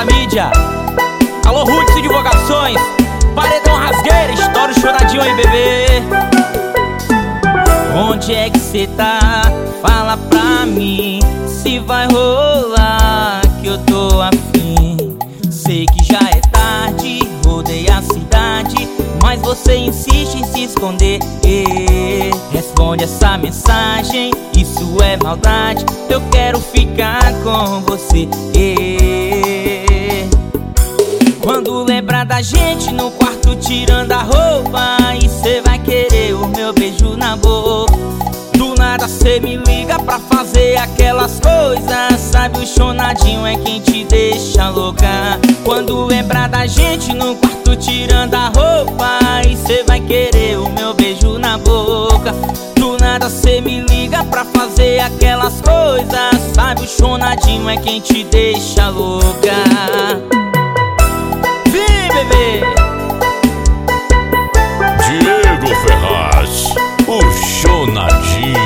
da mídia. Alô, Roots e Divulgações, Paredão Rasgueira, estoura o choradinho aí, bebê. Onde é que cê tá? Fala pra mim se vai rolar, que eu tô afim. Sei que já é tarde, rodei a cidade, mas você insiste em se esconder. Responde essa mensagem, isso é maldade, eu quero ficar com você. Quando lembrar da gente no quarto tirando a roupa, e cê vai querer o meu beijo na boca. Do nada cê me liga pra fazer aquelas coisas, sabe, o chonadinho é quem te deixa louca. Quando lembrar da gente no quarto tirando a roupa, e cê vai querer o meu beijo na boca. Do nada cê me liga pra fazer aquelas coisas, sabe, o chonadinho é quem te deixa louca. Vem, bebê! Diego Ferraz, o chonadinho.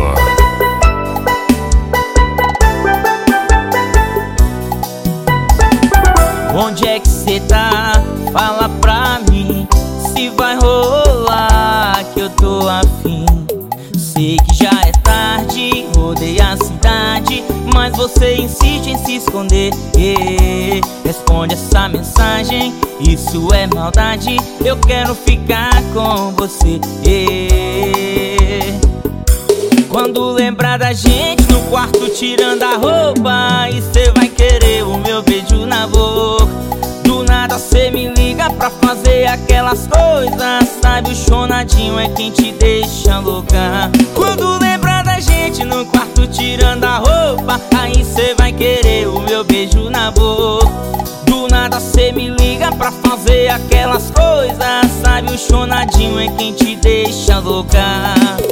Onde é que cê tá? Fala pra mim se vai rolar, que eu tô afim. Sei que já é tarde, rodei a cidade, mas você insiste em se esconder. Responde essa mensagem, isso é maldade, eu quero ficar com você. Quando lembrar da gente no quarto tirando a roupa, e cê vai querer o meu beijo na boca. Do nada cê me liga pra fazer aquelas coisas, sabe, o chonadinho é quem te deixa louca. Quando lembrar da gente no quarto tirando a roupa, aí cê vai querer o meu beijo na boca. Do nada cê me liga pra fazer aquelas coisas, sabe, o chonadinho é quem te deixa louca.